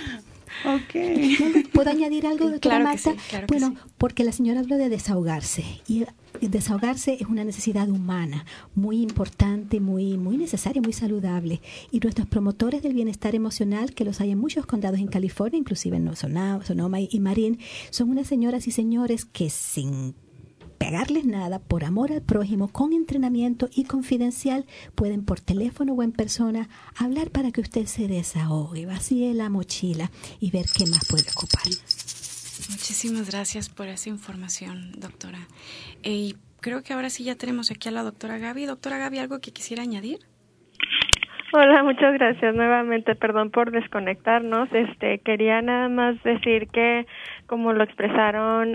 Okay. ¿Puedo añadir algo, doctora Marta? Sí, claro bueno, que sí. Porque la señora habló de desahogarse y desahogarse es una necesidad humana muy importante, muy necesaria, muy saludable. Y nuestros promotores del bienestar emocional, que los hay en muchos condados en California, inclusive en Sonoma y Marin, son unas señoras y señores que sin pegarles nada, por amor al prójimo, con entrenamiento y confidencial, pueden por teléfono o en persona hablar para que usted se desahogue, vacíe la mochila y ver qué más puede ocupar. Muchísimas gracias por esa información, doctora. Y creo que ahora sí ya tenemos aquí a la doctora Gaby. Doctora Gaby, ¿algo que quisiera añadir? Hola, muchas gracias nuevamente. Perdón por desconectarnos. Quería nada más decir que, como lo expresaron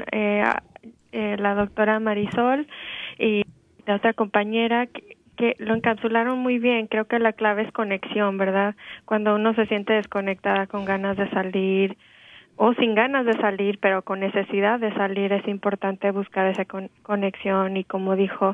la doctora Marisol y la otra compañera, que lo encapsularon muy bien. Creo que la clave es conexión, ¿verdad? Cuando uno se siente desconectada, con ganas de salir o sin ganas de salir, pero con necesidad de salir, es importante buscar esa conexión y, como dijo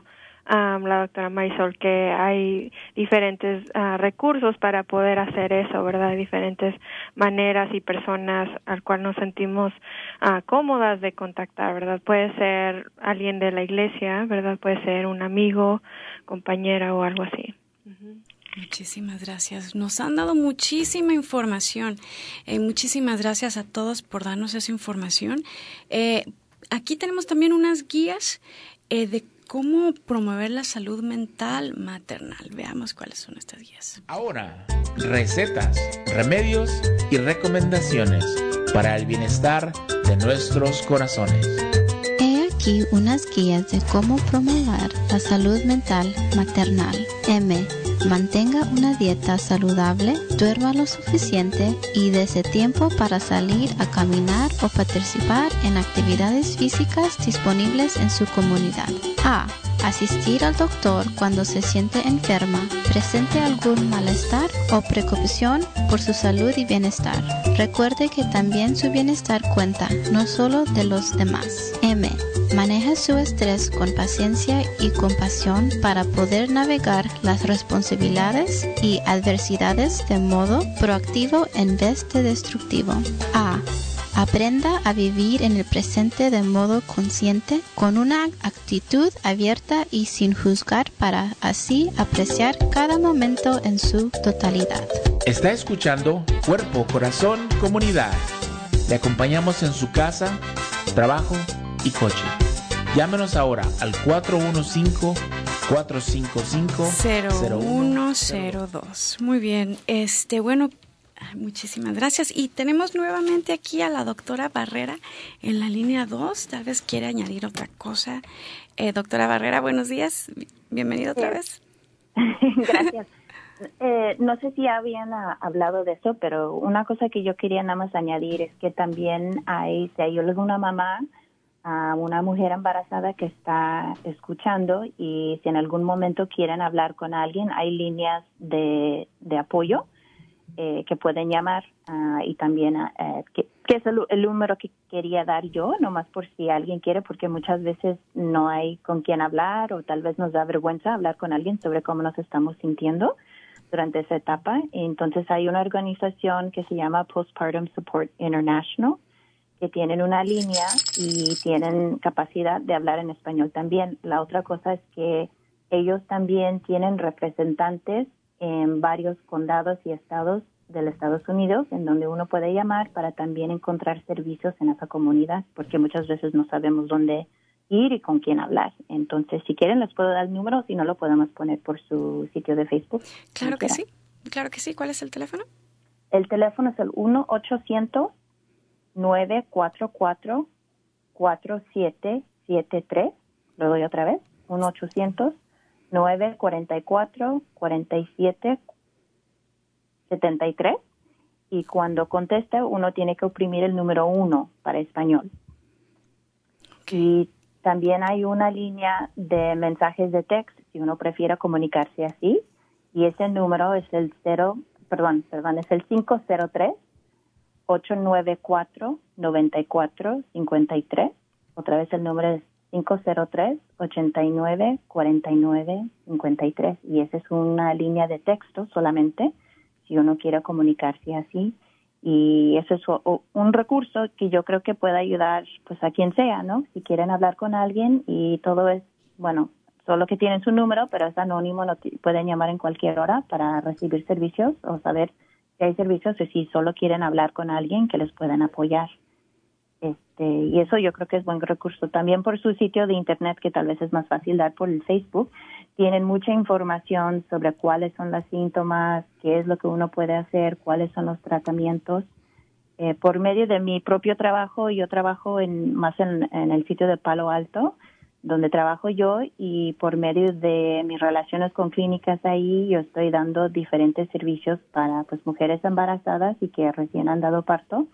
la doctora Marisol, que hay diferentes recursos para poder hacer eso, ¿verdad? Hay diferentes maneras y personas al cual nos sentimos cómodas de contactar, ¿verdad? Puede ser alguien de la iglesia, ¿verdad? Puede ser un amigo, compañera o algo así. Muchísimas gracias. Nos han dado muchísima información. Muchísimas gracias a todos por darnos esa información. Aquí tenemos también unas guías de cómo promover la salud mental maternal. Veamos cuáles son estas guías. Ahora, recetas, remedios y recomendaciones para el bienestar de nuestros corazones. He aquí unas guías de cómo promover la salud mental maternal. Mantenga una dieta saludable, duerma lo suficiente y dése tiempo para salir a caminar o participar en actividades físicas disponibles en su comunidad. Asistir al doctor cuando se siente enferma, presente algún malestar o preocupación por su salud y bienestar. Recuerde que también su bienestar cuenta, no solo de los demás. Maneja su estrés con paciencia y compasión para poder navegar las responsabilidades y adversidades de modo proactivo en vez de destructivo. Aprenda a vivir en el presente de modo consciente, con una actitud abierta y sin juzgar, para así apreciar cada momento en su totalidad. Está escuchando Cuerpo, Corazón, Comunidad. Le acompañamos en su casa, trabajo y coche. Llámenos ahora al 415-455-0102. Muy bien. Bueno, muchísimas gracias. Y tenemos nuevamente aquí a la doctora Barrera en la línea 2. Tal vez quiere añadir otra cosa. Doctora Barrera, buenos días. Bienvenida otra vez. Gracias. No sé si habían hablado de eso, pero una cosa que yo quería nada más añadir es que también si hay alguna mamá, a una mujer embarazada que está escuchando, y si en algún momento quieren hablar con alguien, hay líneas de apoyo que pueden llamar, y también que es el número que quería dar yo, nomás por si alguien quiere, porque muchas veces no hay con quién hablar, o tal vez nos da vergüenza hablar con alguien sobre cómo nos estamos sintiendo durante esa etapa. Entonces hay una organización que se llama Postpartum Support International, que tienen una línea y tienen capacidad de hablar en español también. La otra cosa es que ellos también tienen representantes en varios condados y estados de los Estados Unidos, en donde uno puede llamar para también encontrar servicios en esa comunidad, porque muchas veces no sabemos dónde ir y con quién hablar. Entonces, si quieren, les puedo dar el número, si no, lo podemos poner por su sitio de Facebook. Claro que sí. Claro que sí. ¿Cuál es el teléfono? El teléfono es el 1-800-944-4773. Lo doy otra vez. 1-800-944-4773. Y cuando conteste, uno tiene que oprimir el número 1 para español. Y también hay una línea de mensajes de texto, si uno prefiere comunicarse así. Y ese número es el es el 503-894-9453. Otra vez el número es 503-89-49-53. Y esa es una línea de texto solamente, si uno quiere comunicarse así. Y eso es un recurso que yo creo que puede ayudar pues a quien sea, ¿no? Si quieren hablar con alguien, y todo es, solo que tienen su número, pero es anónimo, pueden llamar en cualquier hora para recibir servicios o saber si hay servicios, o si solo quieren hablar con alguien que les puedan apoyar. Y eso yo creo que es buen recurso. También por su sitio de internet, que tal vez es más fácil dar por el Facebook, tienen mucha información sobre cuáles son los síntomas, qué es lo que uno puede hacer, cuáles son los tratamientos. Por medio de mi propio trabajo, yo trabajo más en el sitio de Palo Alto, donde trabajo yo, y por medio de mis relaciones con clínicas ahí, yo estoy dando diferentes servicios para pues mujeres embarazadas y que recién han dado parto,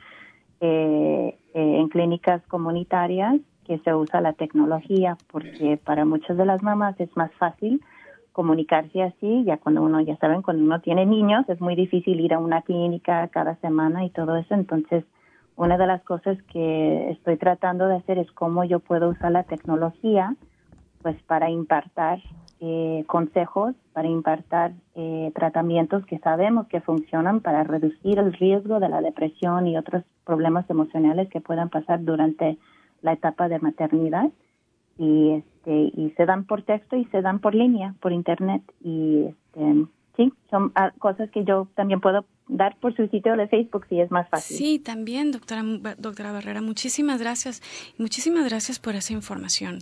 en clínicas comunitarias, que se usa la tecnología, porque para muchas de las mamás es más fácil comunicarse así. Cuando uno tiene niños, es muy difícil ir a una clínica cada semana y todo eso. Entonces, una de las cosas que estoy tratando de hacer es cómo yo puedo usar la tecnología pues para impartir consejos para impartir tratamientos que sabemos que funcionan para reducir el riesgo de la depresión y otros problemas emocionales que puedan pasar durante la etapa de maternidad. Y se dan por texto y se dan por línea, por internet. Y sí, son cosas que yo también puedo dar por su sitio de Facebook si es más fácil. Sí, también, doctora Barrera, muchísimas gracias. Muchísimas gracias por esa información.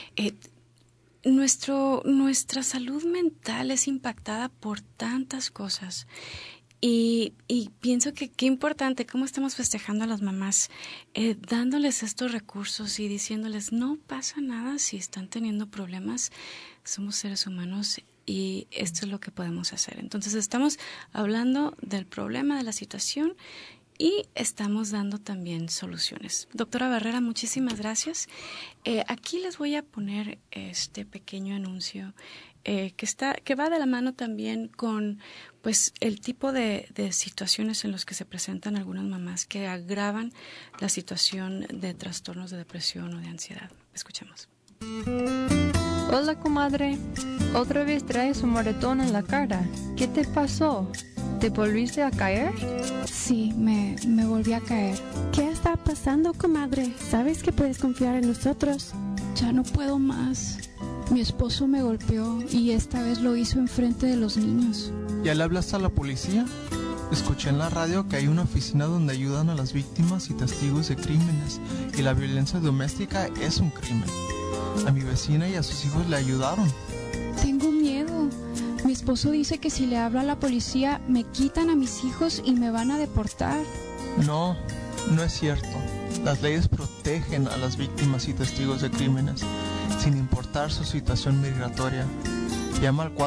Nuestra salud mental es impactada por tantas cosas y pienso que qué importante cómo estamos festejando a las mamás, dándoles estos recursos y diciéndoles no pasa nada si están teniendo problemas, somos seres humanos y esto es lo que podemos hacer. Entonces estamos hablando del problema, de la situación y estamos dando también soluciones. Doctora Barrera, muchísimas gracias. Aquí les voy a poner este pequeño anuncio que va de la mano también con pues el tipo de situaciones en los que se presentan algunas mamás que agravan la situación de trastornos de depresión o de ansiedad. Escuchemos. Hola, comadre. Otra vez traes un moretón en la cara. ¿Qué te pasó? ¿Te volviste a caer? Sí, me volví a caer. ¿Qué está pasando, comadre? ¿Sabes que puedes confiar en nosotros? Ya no puedo más. Mi esposo me golpeó y esta vez lo hizo enfrente de los niños. ¿Ya le hablaste a la policía? Escuché en la radio que hay una oficina donde ayudan a las víctimas y testigos de crímenes y la violencia doméstica es un crimen. A mi vecina y a sus hijos le ayudaron. Tengo miedo. Mi esposo dice que si le hablo a la policía me quitan a mis hijos y me van a deportar. No, no es cierto. Las leyes protegen a las víctimas y testigos de crímenes, sin importar su situación migratoria. Llama al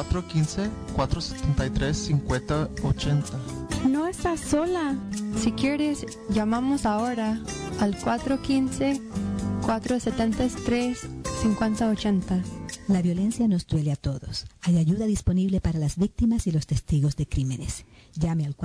415-473-5080. No estás sola. Si quieres, llamamos ahora al 415-473-5080. La violencia nos duele a todos. Hay ayuda disponible para las víctimas y los testigos de crímenes. Llame al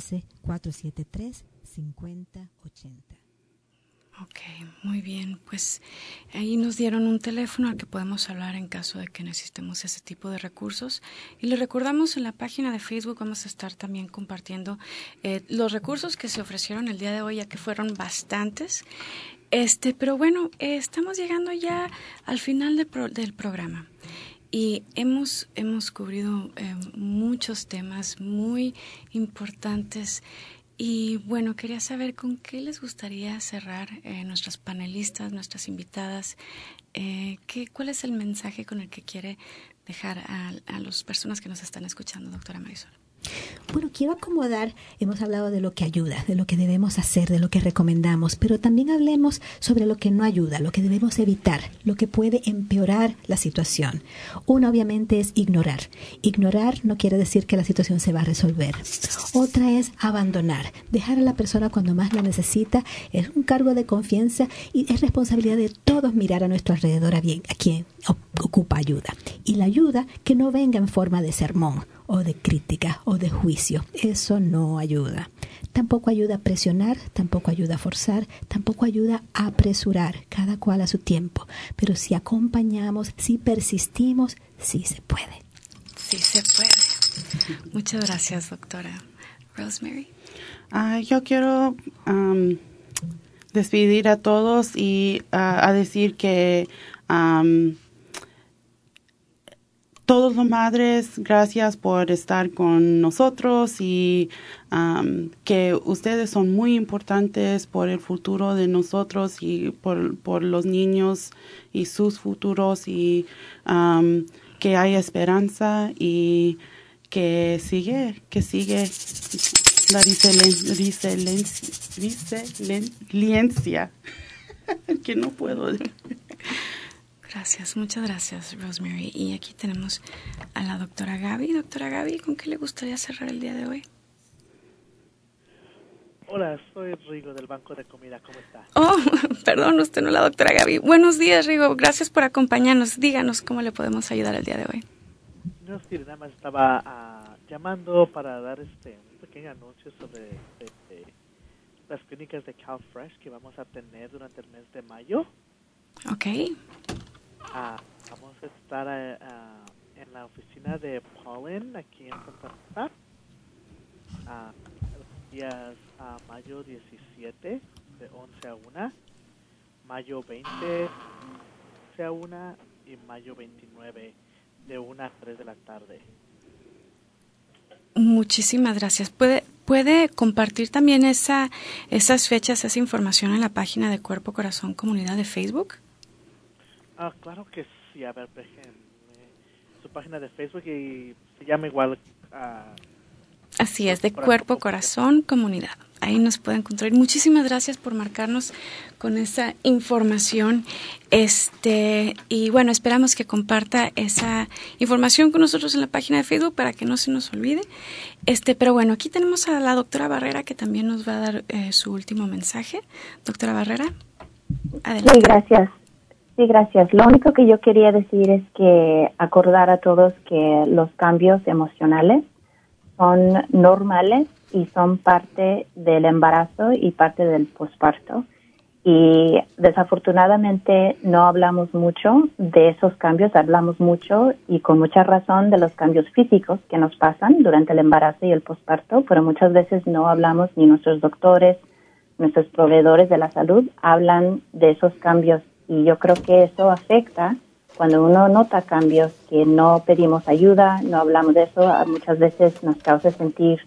415-473-5080. Ok, muy bien. Pues ahí nos dieron un teléfono al que podemos hablar en caso de que necesitemos ese tipo de recursos. Y les recordamos en la página de Facebook vamos a estar también compartiendo los recursos que se ofrecieron el día de hoy, ya que fueron bastantes. Pero bueno, estamos llegando ya al final del programa. Y hemos cubrido muchos temas muy importantes. Y bueno, quería saber con qué les gustaría cerrar nuestras panelistas, nuestras invitadas. ¿Cuál es el mensaje con el que quiere dejar a las personas que nos están escuchando, doctora Marisol? Bueno, quiero acomodar, hemos hablado de lo que ayuda, de lo que debemos hacer, de lo que recomendamos, pero también hablemos sobre lo que no ayuda, lo que debemos evitar, lo que puede empeorar la situación. Uno obviamente es ignorar. Ignorar no quiere decir que la situación se va a resolver. Otra es abandonar, dejar a la persona cuando más la necesita. Es un cargo de confianza y es responsabilidad de todos mirar a nuestro alrededor a quien ocupa ayuda. Y la ayuda que no venga en forma de sermón o de crítica o de juicio. Eso no ayuda. Tampoco ayuda a presionar, tampoco ayuda a forzar, tampoco ayuda a apresurar, cada cual a su tiempo. Pero si acompañamos, si persistimos, sí se puede. Sí se puede. Muchas gracias, doctora. Rosemary. Yo quiero despedir a todos y a decir que todos los madres, gracias por estar con nosotros y que ustedes son muy importantes por el futuro de nosotros y por los niños y sus futuros y que hay esperanza y que sigue la resiliencia que no puedo. Gracias, muchas gracias, Rosemary. Y aquí tenemos a la doctora Gaby. Doctora Gaby, ¿con qué le gustaría cerrar el día de hoy? Hola, soy Rigo del Banco de Comida. ¿Cómo está? Oh, perdón, usted no es la doctora Gaby. Buenos días, Rigo. Gracias por acompañarnos. Díganos cómo le podemos ayudar el día de hoy. No, sí, nada más estaba llamando para dar un pequeño anuncio sobre las clínicas de CalFresh que vamos a tener durante el mes de mayo. Ok. Vamos a estar en la oficina de Pollen, aquí en Santa Rosa, los días mayo 17, de 11 a 1, mayo 20, de 11 a 1, y mayo 29, de 1 a 3 de la tarde. Muchísimas gracias. ¿Puede compartir también esas fechas, esa información en la página de Cuerpo Corazón Comunidad de Facebook? Claro que sí. A ver, déjenme su página de Facebook y se llama igual. Así es, de Cuerpo Corazón Comunidad. Ahí nos puede encontrar. Muchísimas gracias por marcarnos con esa información. Y bueno, esperamos que comparta esa información con nosotros en la página de Facebook para que no se nos olvide. Pero bueno, aquí tenemos a la doctora Barrera que también nos va a dar su último mensaje. Doctora Barrera, adelante. Sí, gracias. Sí, gracias. Lo único que yo quería decir es que acordar a todos que los cambios emocionales son normales y son parte del embarazo y parte del posparto. Y desafortunadamente no hablamos mucho de esos cambios, hablamos mucho y con mucha razón de los cambios físicos que nos pasan durante el embarazo y el posparto, pero muchas veces no hablamos, ni nuestros doctores, nuestros proveedores de la salud hablan de esos cambios, y yo creo que eso afecta cuando uno nota cambios que no pedimos ayuda, no hablamos de eso. Muchas veces nos causa sentir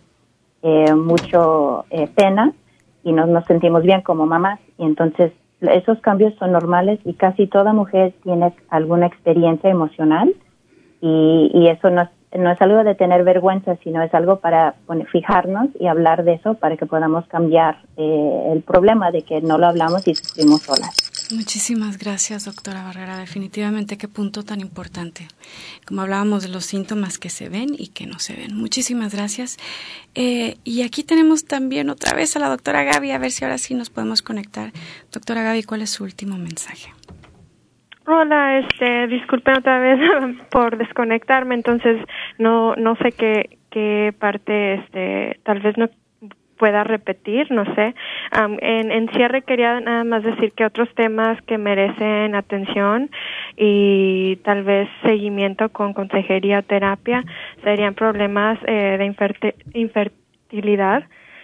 mucho pena y no nos sentimos bien como mamás, y entonces esos cambios son normales y casi toda mujer tiene alguna experiencia emocional, y eso no es algo de tener vergüenza, sino es algo para fijarnos y hablar de eso para que podamos cambiar el problema de que no lo hablamos y sufrimos solas. Muchísimas gracias, doctora Barrera. Definitivamente, qué punto tan importante. Como hablábamos de los síntomas que se ven y que no se ven. Muchísimas gracias. Y aquí tenemos también otra vez a la doctora Gaby, a ver si ahora sí nos podemos conectar. Doctora Gaby, ¿cuál es su último mensaje? Hola, disculpen otra vez por desconectarme, entonces no sé qué parte tal vez no pueda repetir, no sé. En cierre quería nada más decir que otros temas que merecen atención y tal vez seguimiento con consejería o terapia serían problemas de infertilidad,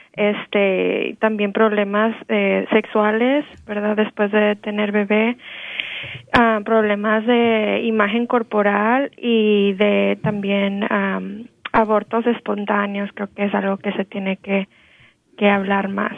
también problemas sexuales, ¿verdad? Después de tener bebé, problemas de imagen corporal y de también abortos espontáneos. Creo que es algo que se tiene que hablar más.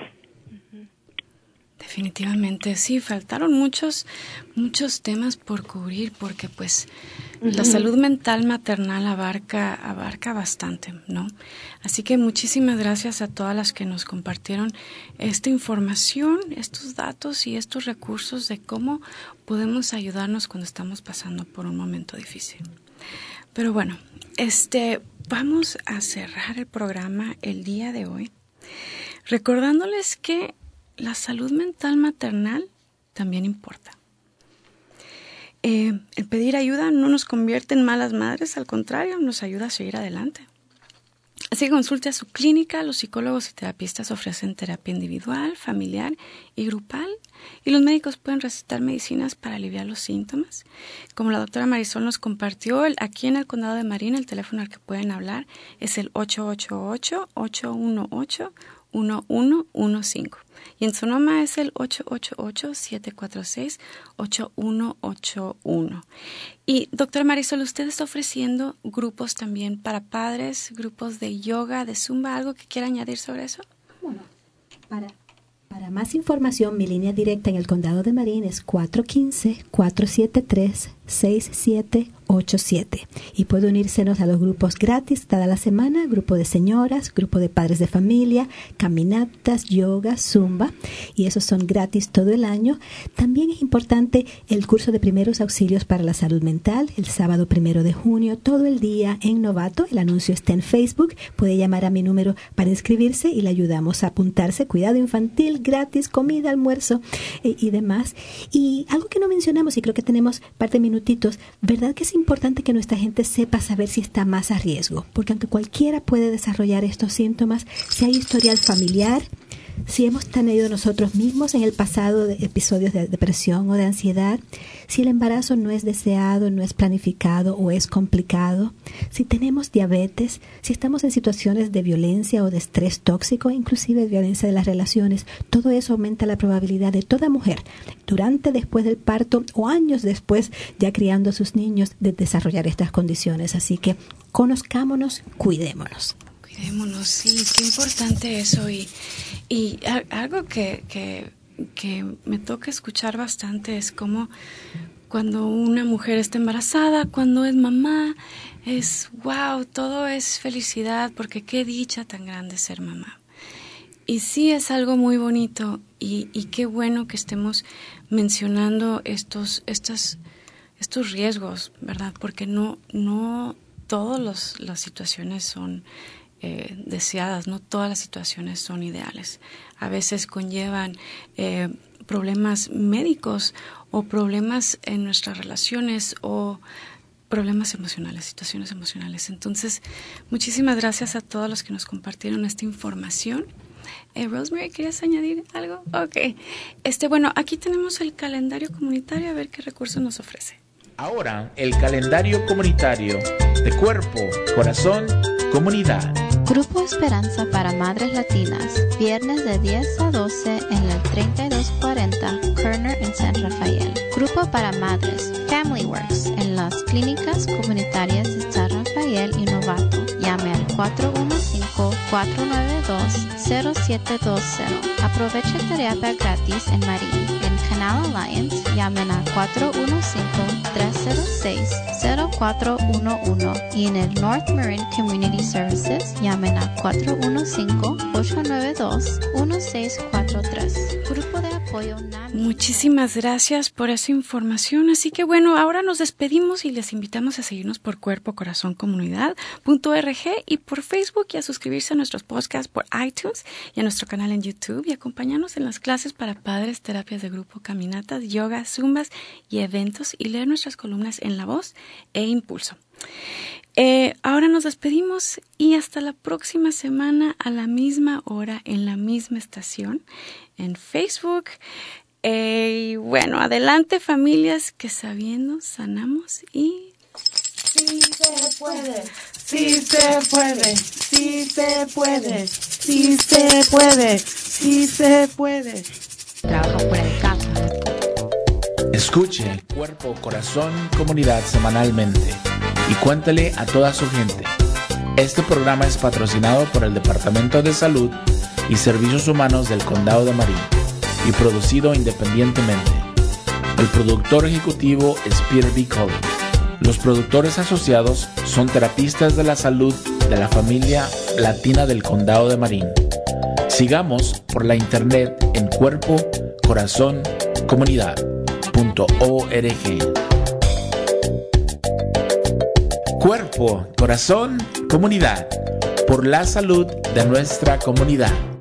Definitivamente, sí, faltaron muchos temas por cubrir, porque pues la salud mental maternal abarca bastante, ¿no? Así que muchísimas gracias a todas las que nos compartieron esta información, estos datos y estos recursos de cómo podemos ayudarnos cuando estamos pasando por un momento difícil. Pero bueno, vamos a cerrar el programa el día de hoy recordándoles que la salud mental maternal también importa. El pedir ayuda no nos convierte en malas madres, al contrario, nos ayuda a seguir adelante. Así que consulte a su clínica. Los psicólogos y terapistas ofrecen terapia individual, familiar y grupal, y los médicos pueden recetar medicinas para aliviar los síntomas. Como la doctora Marisol nos compartió, aquí en el condado de Marin el teléfono al que pueden hablar es el 888-818-1115. Y en Sonoma es el 888-746-8181. Y doctora Marisol, usted está ofreciendo grupos también para padres, grupos de yoga, de zumba, ¿algo que quiera añadir sobre eso? Bueno, para más información, mi línea directa en el condado de Marin es 415-473-6787. Y puede unírsenos a los grupos gratis toda la semana, grupo de señoras, grupo de padres de familia, caminatas, yoga, zumba, y esos son gratis todo el año. También es importante el curso de primeros auxilios para la salud mental, el sábado 1 de junio, todo el día en Novato. El anuncio está en Facebook. Puede llamar a mi número para inscribirse y le ayudamos a apuntarse. Cuidado infantil gratis, comida, almuerzo y demás. Y algo que no mencionamos, y creo que tenemos parte de minutitos, ¿verdad que es importante que nuestra gente sepa saber si está más a riesgo? Porque aunque cualquiera puede desarrollar estos síntomas, si hay historial familiar, si hemos tenido nosotros mismos en el pasado episodios de depresión o de ansiedad, si el embarazo no es deseado, no es planificado o es complicado, si tenemos diabetes, si estamos en situaciones de violencia o de estrés tóxico, inclusive violencia de las relaciones, todo eso aumenta la probabilidad de toda mujer, durante, después del parto o años después, ya criando a sus niños, de desarrollar estas condiciones. Así que conozcámonos, cuidémonos. Cuidémonos, sí, qué importante eso. Y algo que me toca escuchar bastante es como cuando una mujer está embarazada, cuando es mamá, es wow, todo es felicidad, porque qué dicha tan grande ser mamá. Y sí, es algo muy bonito y qué bueno que estemos mencionando estos riesgos, ¿verdad? Porque no todas las situaciones son deseadas, no todas las situaciones son ideales. A veces conllevan problemas médicos o problemas en nuestras relaciones o problemas emocionales, situaciones emocionales. Entonces, muchísimas gracias a todos los que nos compartieron esta información. Rosemary, ¿querías añadir algo? Ok. Bueno, aquí tenemos el calendario comunitario, a ver qué recursos nos ofrece. Ahora, el calendario comunitario de Cuerpo, Corazón, Comunidad. Grupo Esperanza para Madres Latinas, viernes de 10 a 12 en el 3240 Kerner en San Rafael. Grupo para Madres, Family Works, en las clínicas comunitarias de San Rafael y Novato. Llame al 415-492-0720. Aproveche terapia gratis en Marín. En Canal Alliance, llamen a 415-306-0411 y en el North Marin Community Services, llamen a 415-892-1643. Grupo de apoyo NAMI. Muchísimas gracias por esa información. Así que bueno, ahora nos despedimos y les invitamos a seguirnos por Cuerpo, Corazón, Comunidad.org y por Facebook y a suscribirse a nuestros podcasts por iTunes y a nuestro canal en YouTube y acompañarnos en las clases para padres, terapias de grupo, caminatas, yoga, zumbas y eventos y leer nuestras columnas en La Voz e Impulso. Ahora nos despedimos y hasta la próxima semana a la misma hora en la misma estación en Facebook. Bueno, adelante familias, que sabiendo sanamos y... Sí se puede, sí se puede, sí se puede, sí se puede, sí se puede. Trabaja fuera de casa. Escuche Cuerpo, Corazón, Comunidad semanalmente y cuéntale a toda su gente. Este programa es patrocinado por el Departamento de Salud y Servicios Humanos del Condado de Marin y producido independientemente. El productor ejecutivo es Peter B. Collins. Los productores asociados son terapistas de la salud de la familia latina del Condado de Marin. Sigamos por la internet en Cuerpo, Corazón, Comunidad.org. Cuerpo, Corazón, Comunidad, por la salud de nuestra comunidad.